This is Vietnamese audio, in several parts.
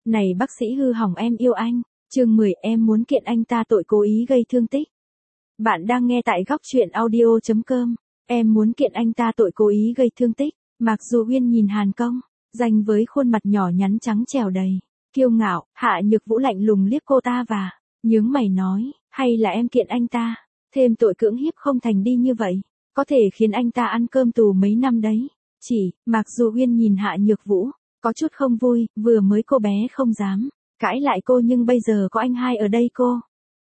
Này bác sĩ hư hỏng em yêu anh, chương 10 em muốn kiện anh ta tội cố ý gây thương tích. Bạn đang nghe tại góc truyện audio.com, em muốn kiện anh ta tội cố ý gây thương tích. Mạc Du Uyên nhìn Hàn Công, danh với khuôn mặt nhỏ nhắn trắng trẻo đầy kiêu ngạo, Hạ Nhược Vũ lạnh lùng liếc cô ta và nhướng mày nói, hay là em kiện anh ta, thêm tội cưỡng hiếp không thành đi như vậy, có thể khiến anh ta ăn cơm tù mấy năm đấy. Mạc Du Uyên nhìn Hạ Nhược Vũ, có chút không vui, vừa mới cô bé không dám cãi lại cô nhưng bây giờ có anh hai ở đây cô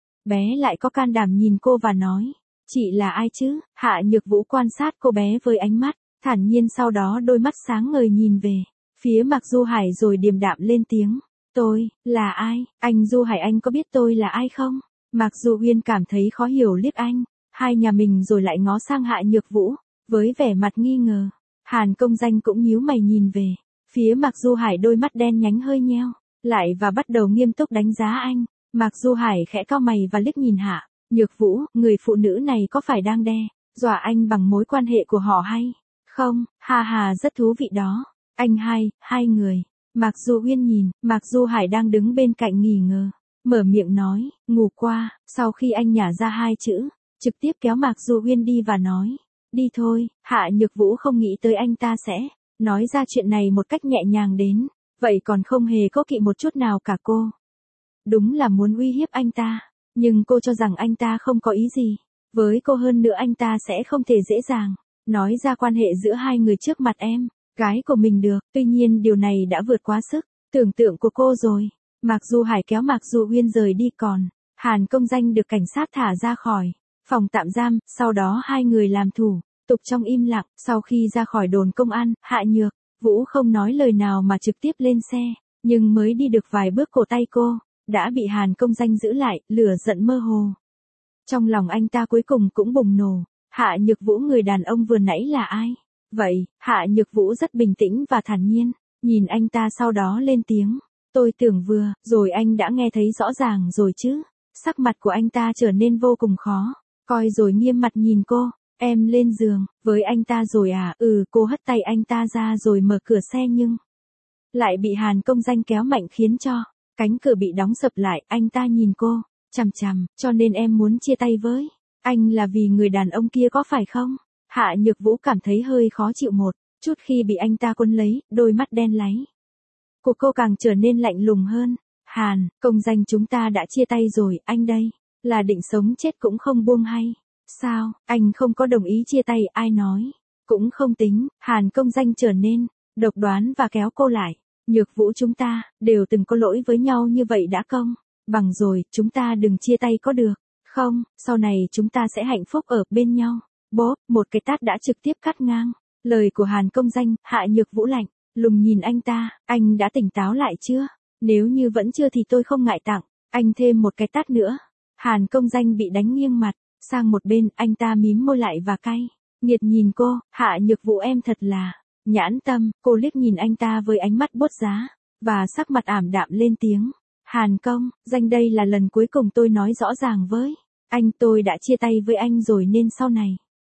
bé lại có can đảm nhìn cô và nói, chị là ai chứ? Hạ Nhược Vũ quan sát cô bé với ánh mắt thản nhiên, sau đó đôi mắt sáng ngời nhìn về phía Mạc Du Hải rồi điềm đạm lên tiếng, tôi là ai? Anh Du Hải, anh có biết tôi là ai không? Mạc Du Uyên cảm thấy khó hiểu liếc anh hai nhà mình rồi lại ngó sang Hạ Nhược Vũ với vẻ mặt nghi ngờ. Hàn Công Danh cũng nhíu mày nhìn về phía Mạc Du Hải, đôi mắt đen nhánh hơi nheo lại và bắt đầu nghiêm túc đánh giá anh. Mạc Du Hải khẽ cau mày và liếc nhìn Hạ Nhược Vũ, người phụ nữ này có phải đang đe dọa anh bằng mối quan hệ của họ hay không? Hà rất thú vị đó. Anh hai người. Mạc Du Uyên nhìn Mạc Du Hải đang đứng bên cạnh nghỉ ngờ, mở miệng nói, ngủ qua. Sau khi anh nhả ra hai chữ, trực tiếp kéo Mạc Du Uyên đi và nói, đi thôi. Hạ Nhược Vũ không nghĩ tới anh ta sẽ nói ra chuyện này một cách nhẹ nhàng đến vậy, còn không hề cố kỵ một chút nào cả. Cô đúng là muốn uy hiếp anh ta, nhưng cô cho rằng anh ta không có ý gì với cô, hơn nữa anh ta sẽ không thể dễ dàng nói ra quan hệ giữa hai người trước mặt em gái của mình được. Tuy nhiên điều này đã vượt quá sức tưởng tượng của cô rồi. Mạc Du Hải kéo Mạc Du Uyên rời đi, còn Hàn Công Danh được cảnh sát thả ra khỏi phòng tạm giam, sau đó hai người làm thủ tục trong im lặng. Sau khi ra khỏi đồn công an, Hạ Nhược Vũ không nói lời nào mà trực tiếp lên xe, nhưng mới đi được vài bước cổ tay cô đã bị Hàn Công Danh giữ lại, lửa giận mơ hồ trong lòng anh ta cuối cùng cũng bùng nổ. Hạ Nhược Vũ, người đàn ông vừa nãy là ai vậy? Hạ Nhược Vũ rất bình tĩnh và thản nhiên nhìn anh ta, sau đó lên tiếng, tôi tưởng vừa rồi anh đã nghe thấy rõ ràng rồi chứ. Sắc mặt của anh ta trở nên vô cùng khó coi rồi nghiêm mặt nhìn cô, em lên giường với anh ta rồi à? Cô hất tay anh ta ra rồi mở cửa xe nhưng lại bị Hàn Công Danh kéo mạnh khiến cho cánh cửa bị đóng sập lại. Anh ta nhìn cô chằm chằm, cho nên em muốn chia tay với anh là vì người đàn ông kia có phải không? Hạ Nhược Vũ cảm thấy hơi khó chịu một chút khi bị anh ta cuốn lấy, đôi mắt đen láy của cô càng trở nên lạnh lùng hơn. Hàn Công Danh, chúng ta đã chia tay rồi, anh đây là định sống chết cũng không buông hay sao? Anh không có đồng ý chia tay, ai nói cũng không tính. Hàn Công Danh trở nên độc đoán và kéo cô lại, Nhược Vũ, chúng ta đều từng có lỗi với nhau như vậy đã công bằng rồi, chúng ta đừng chia tay có được không? Sau này chúng ta sẽ hạnh phúc ở bên nhau. Bốp, một cái tát đã trực tiếp cắt ngang lời của Hàn Công Danh. Hạ Nhược Vũ lạnh lùng nhìn anh ta, anh đã tỉnh táo lại chưa? Nếu như vẫn chưa thì tôi không ngại tặng anh thêm một cái tát nữa. Hàn Công Danh bị đánh nghiêng mặt sang một bên, anh ta mím môi lại và cay nghiệt nhìn cô. Hạ Nhược Vũ, em thật là nhãn tâm. Cô liếc nhìn anh ta với ánh mắt buốt giá và sắc mặt ảm đạm lên tiếng, Hàn Công Danh, đây là lần cuối cùng tôi nói rõ ràng với anh, tôi đã chia tay với anh rồi nên sau này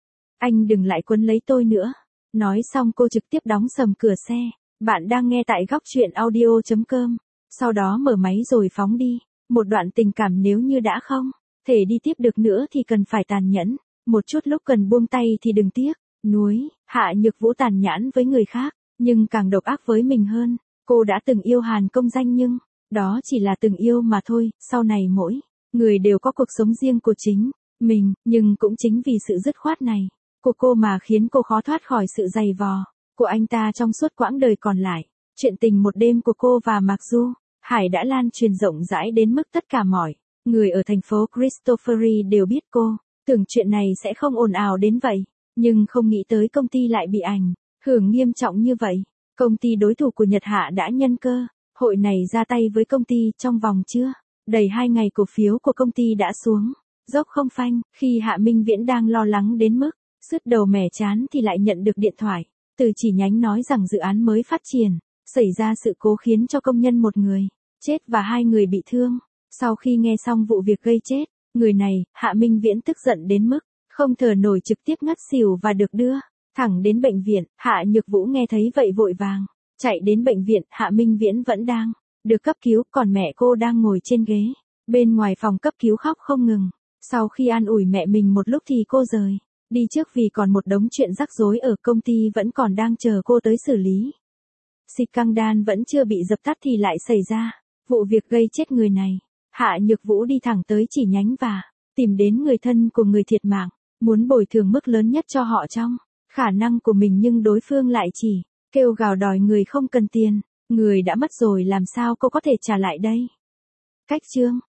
anh đừng lại quấn lấy tôi nữa. Nói xong cô trực tiếp đóng sầm cửa xe. Bạn đang nghe tại góc truyện audio.com, sau đó mở máy rồi phóng đi. Một đoạn tình cảm nếu như đã không thể đi tiếp được nữa thì cần phải tàn nhẫn một chút, lúc cần buông tay thì đừng tiếc nuối. Hạ Nhược Vũ tàn nhẫn với người khác nhưng càng độc ác với mình hơn. Cô đã từng yêu Hàn Công Danh nhưng đó chỉ là từng yêu mà thôi. Sau này mỗi người đều có cuộc sống riêng của chính mình, nhưng cũng chính vì sự dứt khoát này của cô mà khiến cô khó thoát khỏi sự giày vò của anh ta trong suốt quãng đời còn lại. Chuyện tình một đêm của cô và Mạc Du Hải đã lan truyền rộng rãi đến mức tất cả mọi người ở thành phố Christophery đều biết. Cô tưởng chuyện này sẽ không ồn ào đến vậy, nhưng không nghĩ tới công ty lại bị ảnh hưởng nghiêm trọng như vậy. Công ty đối thủ của Nhật Hạ đã nhân cơ hội này ra tay với công ty. Trong vòng chưa đầy 2 ngày, cổ phiếu của công ty đã xuống dốc không phanh. Khi Hạ Minh Viễn đang lo lắng đến mức sứt đầu mẻ trán thì lại nhận được điện thoại từ chi nhánh nói rằng dự án mới phát triển xảy ra sự cố khiến cho công nhân một người chết và 2 người bị thương. Sau khi nghe xong vụ việc gây chết người này, Hạ Minh Viễn tức giận đến mức không thở nổi, trực tiếp ngất xỉu và được đưa thẳng đến bệnh viện. Hạ Nhược Vũ nghe thấy vậy vội vàng chạy đến bệnh viện. Hạ Minh Viễn vẫn đang được cấp cứu, còn mẹ cô đang ngồi trên ghế. Bên ngoài phòng cấp cứu khóc không ngừng. Sau khi an ủi mẹ mình một lúc thì cô rời đi trước vì còn một đống chuyện rắc rối ở công ty vẫn còn đang chờ cô tới xử lý. Scandal vẫn chưa bị dập tắt thì lại xảy ra vụ việc gây chết người này. Hạ Nhược Vũ đi thẳng tới chi nhánh và tìm đến người thân của người thiệt mạng, muốn bồi thường mức lớn nhất cho họ trong khả năng của mình, nhưng đối phương lại chỉ kêu gào đòi người không cần tiền. Người đã mất rồi làm sao cô có thể trả lại đây? Cách chương